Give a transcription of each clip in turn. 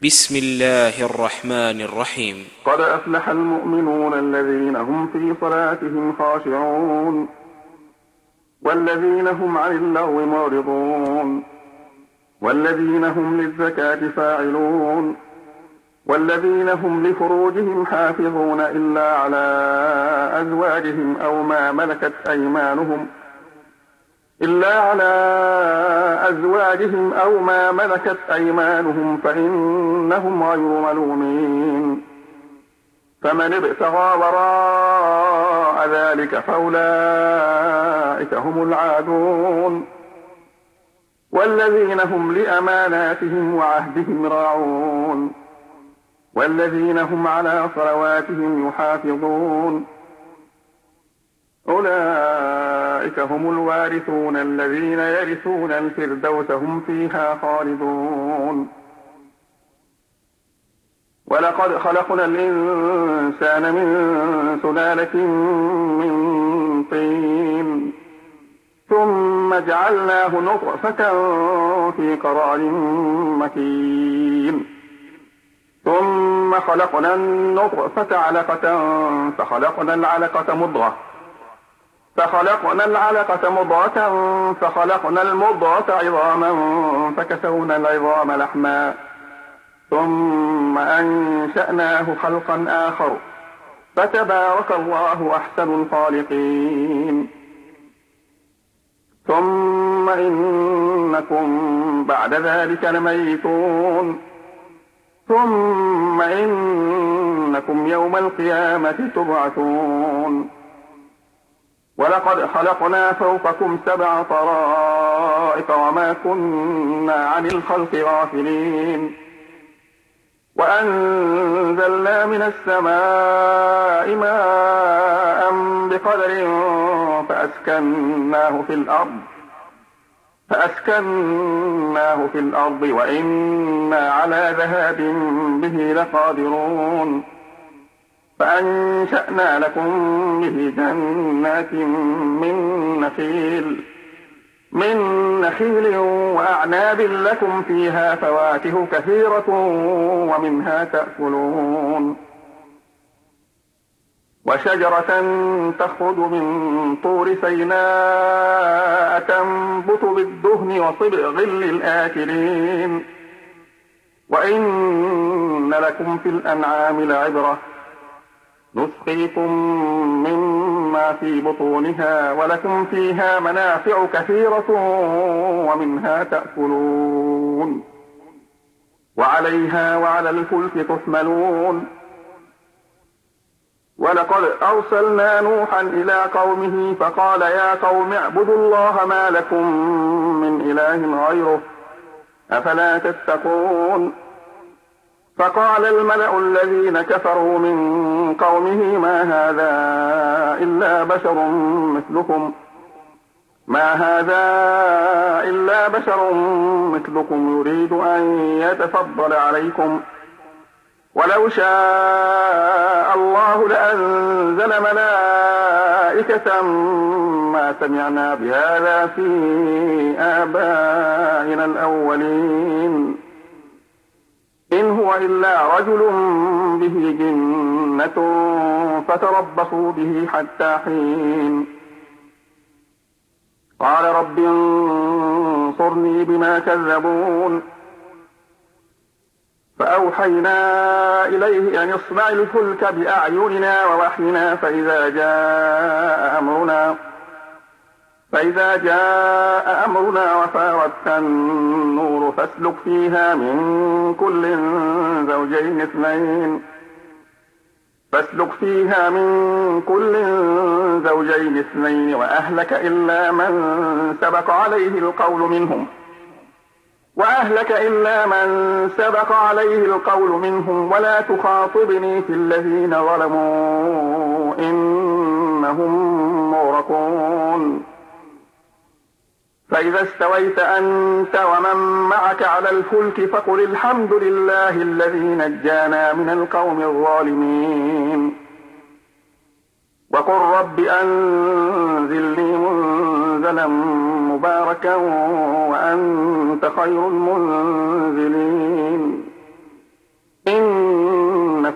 بسم الله الرحمن الرحيم. قد أفلح المؤمنون الذين هم في صلاتهم خاشعون والذين هم عن اللغو معرضون والذين هم للزكاة فاعلون والذين هم لفروجهم حافظون إلا على أزواجهم أو ما ملكت أيمانهم فإنهم غير ملومين. فمن ابتغى وراء ذلك فأولئك هم العادون والذين هم لأماناتهم وعهدهم راعون والذين هم على صلواتهم يحافظون. أولئك هم الوارثون الذين يرثون الفردوس هم فيها خالدون. ولقد خلقنا الإنسان من سلالة من طين ثم جعلناه نطفة في قرار مكين ثم خلقنا النطفة علقة فخلقنا العلقة مضغة فخلقنا المضغة عظاما فكسونا العظام لحما ثم أنشأناه خلقا آخر فتبارك الله أحسن الخالقين. ثم إنكم بعد ذلك لميتون ثم إنكم يوم القيامة تبعثون. ولقد خلقنا فوقكم 7 طرائق وما كنا عن الخلق غافلين. وأنزلنا من السماء ماء بقدر فأسكناه في الأرض وإنا على ذهاب به لقادرون. فأنشأنا لكم به جنات من نخيل وأعناب لكم فيها فواكه كثيرة ومنها تأكلون. وشجرة تخرج من طور سيناء تنبت بالدهن وصبغ للآكلين. وإن لكم في الأنعام لعبرة نسقيكم مما في بطونها ولكم فيها منافع كثيرة ومنها تأكلون. وعليها وعلى الفلك تحملون. ولقد أرسلنا نوحا إلى قومه فقال يا قوم اعبدوا الله ما لكم من إله غيره أفلا تتقون. فقال الملأ الذين كفروا من قومه ما هذا إلا بشر مثلكم يريد أن يتفضل عليكم ولو شاء الله لأنزل ملائكة ما سمعنا بهذا في آبائنا الأولين إن هو إلا رجل به جنة فتربصوا به حتى حين. قال رب انصرني بما كذبون. فأوحينا إليه أن يصنع الفلك بأعيننا ووحينا فإذا جاء أمرنا وفارت النور فاسلك فيها من كل زوجين اثنين وأهلك إلا من سبق عليه القول منهم ولا تخاطبني في الذين ظلموا إنهم مغرقون. فإذا استويت أنت ومن معك على الفلك فقل الحمد لله الذي نجانا من القوم الظالمين. وقل رب أنزلني منزلا مباركا وأنت خير المنزلين.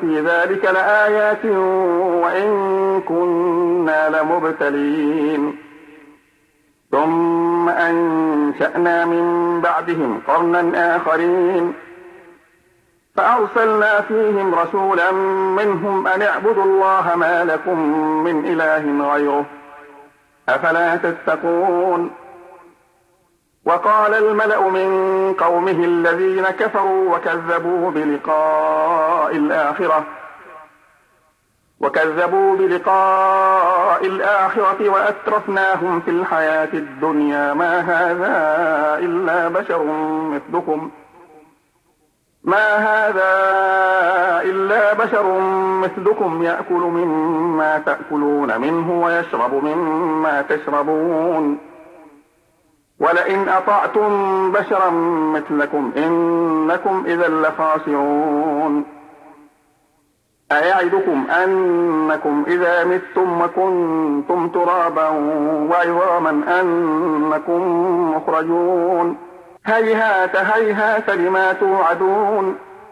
في ذلك لآيات وإن كنا لمبتلين ثم أنشأنا من بعدهم قرنا آخرين فأرسلنا فيهم رسولا منهم أن اعبدوا الله ما لكم من إله غيره أفلا تتقون وقال الملأ من قومه الذين كفروا وكذبوا بلقاء الآخرة وأترفناهم في الحياة الدنيا ما هذا إلا بشر مثلكم يأكل مما تأكلون منه ويشرب مما تشربون ولئن أطعتم بشرا مثلكم إنكم إذا لخاسرون أيعدكم أنكم إذا متم وكنتم ترابا وعظاما أنكم مخرجون هيهات هيهات لما توعدون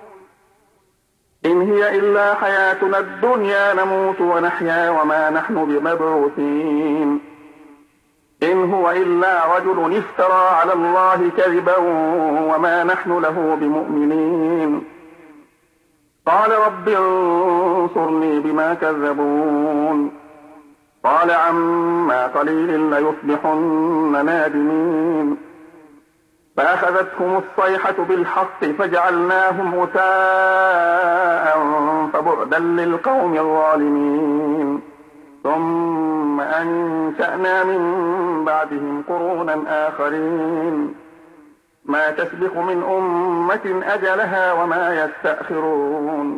إن هي إلا حياتنا الدنيا نموت ونحيا وما نحن بمبعوثين إن هو إلا رجل افترى على الله كذبا وما نحن له بمؤمنين قال رب انصرني بما كذبون قال عما قليل ليصبحن نادمين فأخذتهم الصيحة بالحق فجعلناهم غثاء فبعدا للقوم الظالمين ثم أنشأنا من بعدهم قرونا آخرين ما تسبق من أمة أجلها وما يستأخرون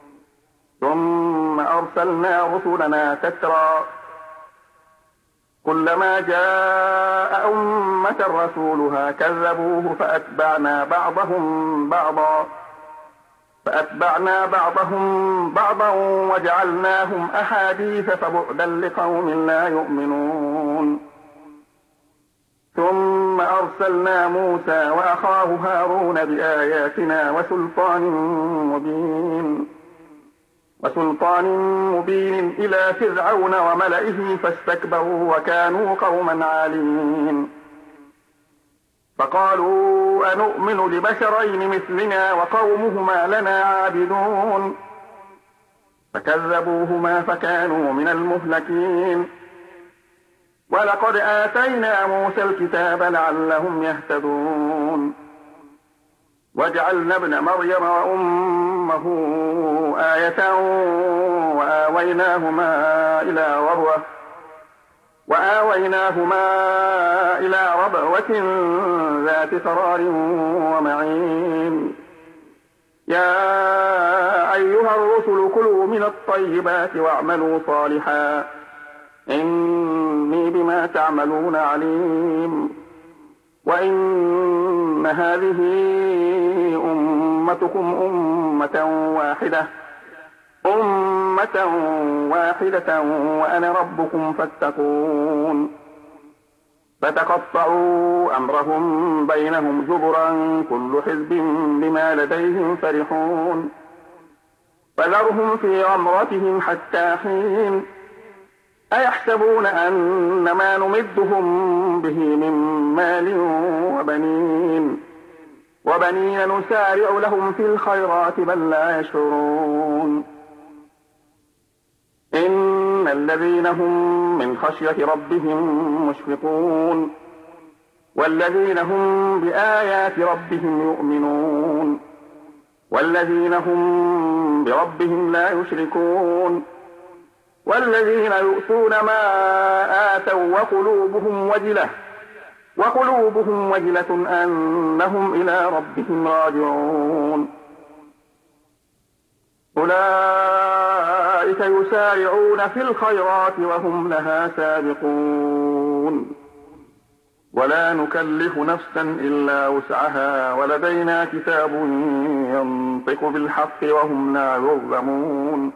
ثم أرسلنا رسلنا تترى كلما جاء أمة رسولها كذبوه فأتبعنا بعضهم بعضا وجعلناهم أحاديث فبعدا لقوم لا يؤمنون ثم أرسلنا موسى وأخاه هارون بآياتنا وسلطان مبين إلى فرعون وملئه فاستكبروا وكانوا قوما عالين فقالوا أنؤمن لبشرين مثلنا وقومهما لنا عابدون فكذبوهما فكانوا من المهلكين ولقد آتينا موسى الكتاب لعلهم يهتدون وجعلنا ابن مريم وأمه آية وآويناهما إلى ربوة ذات قرار ومعين يا أيها الرسل كلوا من الطيبات واعملوا صالحا إني بما تعملون عليم وإن هذه أمتكم أمة واحدة وأنا ربكم فاتقون فتقطعوا أمرهم بينهم زبرا كل حزب بما لديهم فرحون فذرهم في غمرتهم حتى حين أيحسبون أن ما نمدهم به من مال وبنين نسارع لهم في الخيرات بل لا يشعرون إن الذين هم من خشية ربهم مشفقون والذين هم بآيات ربهم يؤمنون والذين هم بربهم لا يشركون والذين يؤتون ما آتوا وقلوبهم وجلة أنهم إلى ربهم راجعون أولئك يسارعون في الخيرات وهم لها سابقون ولا نكلف نفسا إلا وسعها ولدينا كتاب ينطق بالحق وهم لا يظلمون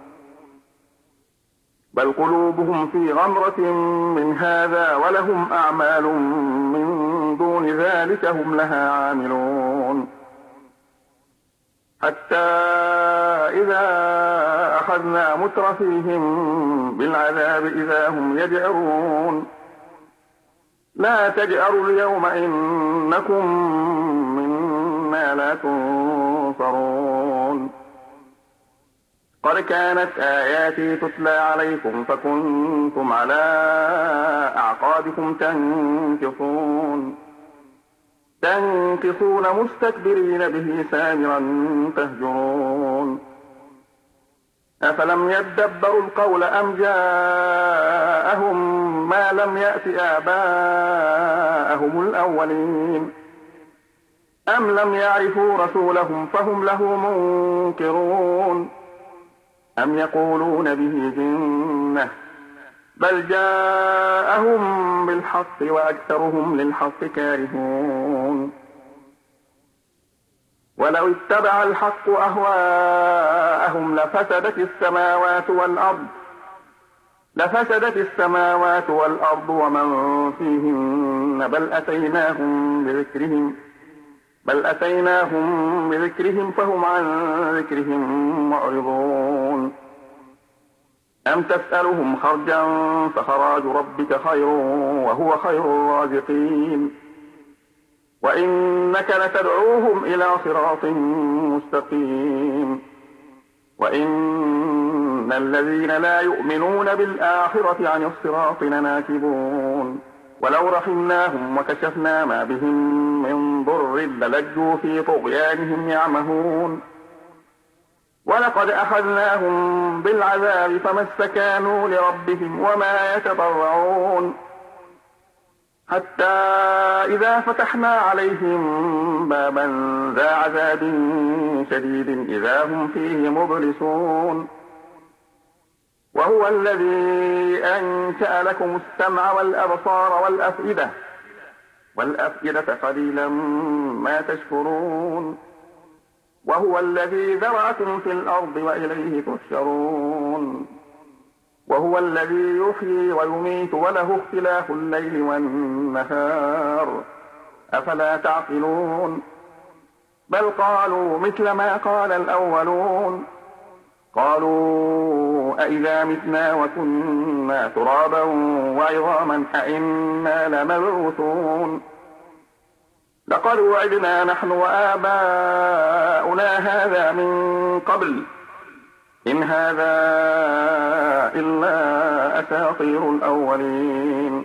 بل قلوبهم في غمرة من هذا ولهم أعمال من دون ذلك هم لها عاملون حتى إذا أخذنا مترفيهم بالعذاب إذا هم يجأرون لا تجأروا اليوم إنكم منا لا تنصرون قد كانت آياتي تتلى عليكم فكنتم على أعقابكم تنكصون مستكبرين به سامرا تهجرون أفلم يدبروا القول أم جاءهم ما لم يأت آباءهم الأولين أم لم يعرفوا رسولهم فهم له منكرون أم يقولون به جنة بل جاءهم بالحق وأكثرهم للحق كارهون ولو اتبع الحق أهواءهم لفسدت السماوات والأرض ومن فيهن بل أتيناهم بذكرهم فهم عن ذكرهم معرضون أم تسألهم خرجا فخراج ربك خير وهو خير الرازقين وإنك لتدعوهم إلى صراط مستقيم وإن الذين لا يؤمنون بالآخرة عن الصراط لناكبون ولو رحمناهم وكشفنا ما بهم من ضر للجوا في طغيانهم يعمهون ولقد أخذناهم بالعذاب فما استكانوا لربهم وما يتضرعون حتى إذا فتحنا عليهم بابا ذا عذاب شديد إذا هم فيه مبلسون وهو الذي أنشأ لكم السمع والأبصار والأفئدة قليلا ما تشكرون وهو الذي ذرأكم في الأرض وإليه تحشرون وهو الذي يحيي ويميت وله اختلاف الليل والنهار أفلا تعقلون بل قالوا مثل ما قال الأولون قالوا أئذا متنا وكنا ترابا وعظاما أئنا لمبعوثون لقد وعدنا نحن وآباؤنا هذا من قبل إن هذا إلا أساطير الأولين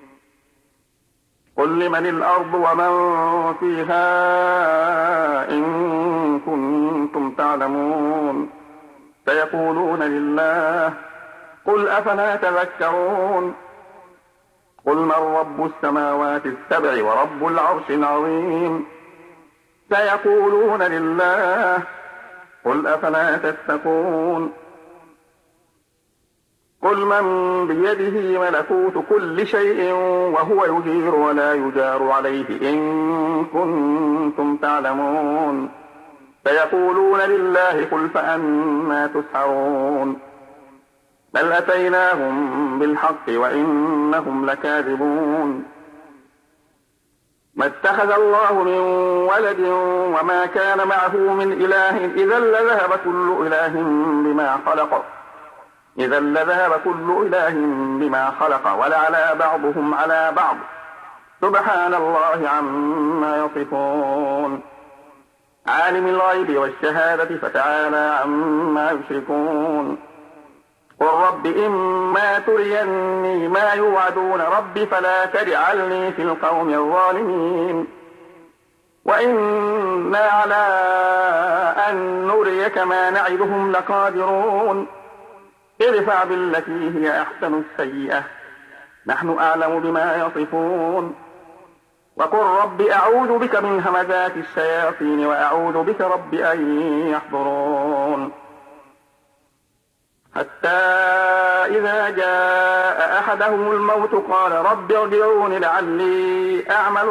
قل لمن الأرض ومن فيها إن كنتم تعلمون سيقولون لله قل أفلا تذكرون قل من رب السماوات السبع ورب العرش العظيم سيقولون لله قل أفلا تتقون قل من بيده ملكوت كل شيء وهو يجير ولا يجار عليه إن كنتم تعلمون سيقولون لله قل فأنى تسحرون بل أتيناهم بالحق وإنهم لكاذبون ما اتخذ الله من ولد وما كان معه من إله إذا لذهب كل إله بما خلق ولعلى بعضهم على بعض سبحان الله عما يصفون عالم الغيب والشهادة فتعالى عما يشركون قل رب إما تريني ما يوعدون رب فلا تجعلني في القوم الظالمين وإنا على أن نريك ما نعدهم لقادرون ادفع بالتي هي أحسن السيئة نحن أعلم بما يصفون وقل رب أعوذ بك من همزات الشياطين وأعوذ بك رب أن يحضرون حتى إذا جاء أحدهم الموت قال رب ارجعون لعلي أعمل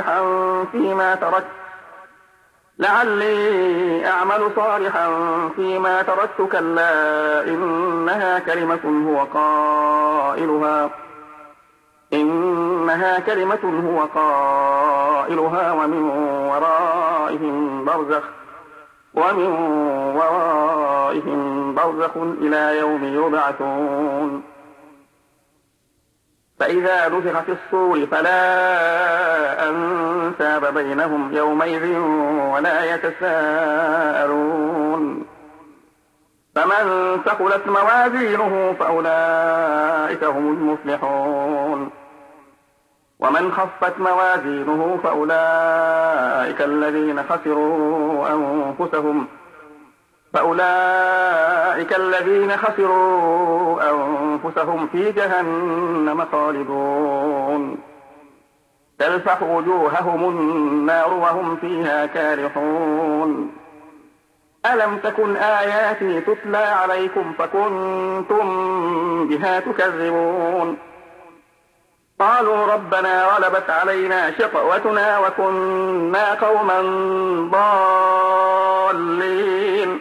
صالحا فيما تركت كلا إنها كلمة هو قائلها ومن ورائهم برزخ ومن ورائهم برزخ إلى يوم يبعثون فإذا نفخ في الصور فلا أنساب بينهم يومئذ ولا يتساءلون فمن ثقلت موازينه فأولئك هم المفلحون ومن خفت موازينه فأولئك الذين خسروا أنفسهم في جهنم خالدون تلفح وجوههم النار وهم فيها كارحون ألم تكن آياتي تتلى عليكم فكنتم بها تكذبون قالوا ربنا غلبت علينا شقوتنا وكنا قوما ضالين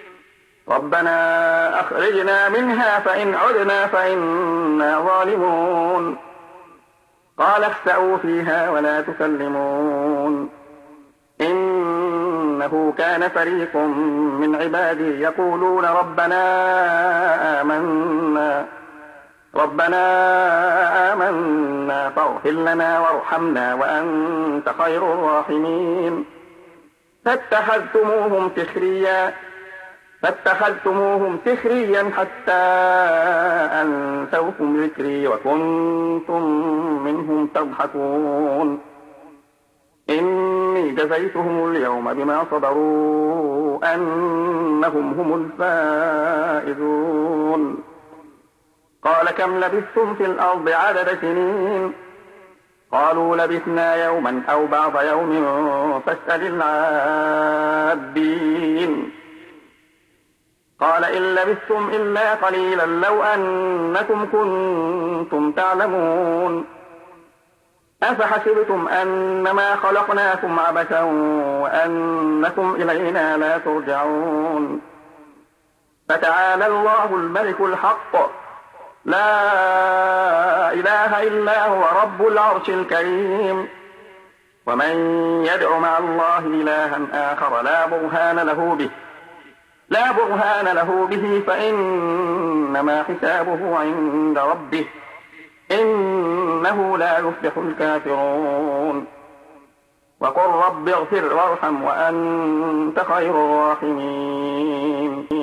ربنا أخرجنا منها فإن عدنا فإنا ظالمون قال اخسئوا فيها ولا تكلمون إنه كان فريق من عبادي يقولون ربنا آمنا فاغفر لنا وارحمنا وأنت خير الراحمين فاتخذتموهم سخريا حتى أنسوكم ذكري وكنتم منهم تضحكون إني جزيتهم اليوم بما صبروا أنهم هم الفائزون قال كم لبثتم في الأرض عدد سنين قالوا لبثنا يوما أو بعض يوم فاسأل العادين قال إن لبثتم إلا قليلا لو أنكم كنتم تعلمون أفحسبتم أنما خلقناكم عبثا وأنكم إلينا لا ترجعون فتعالى الله الملك الحق لا إله إلا هو رب العرش الكريم ومن يدع مع الله إلها آخر لا برهان له به فإنما حسابه عند ربه إنه لا يفلح الكافرون وقل رب اغفر وارحم وأنت خير الراحمين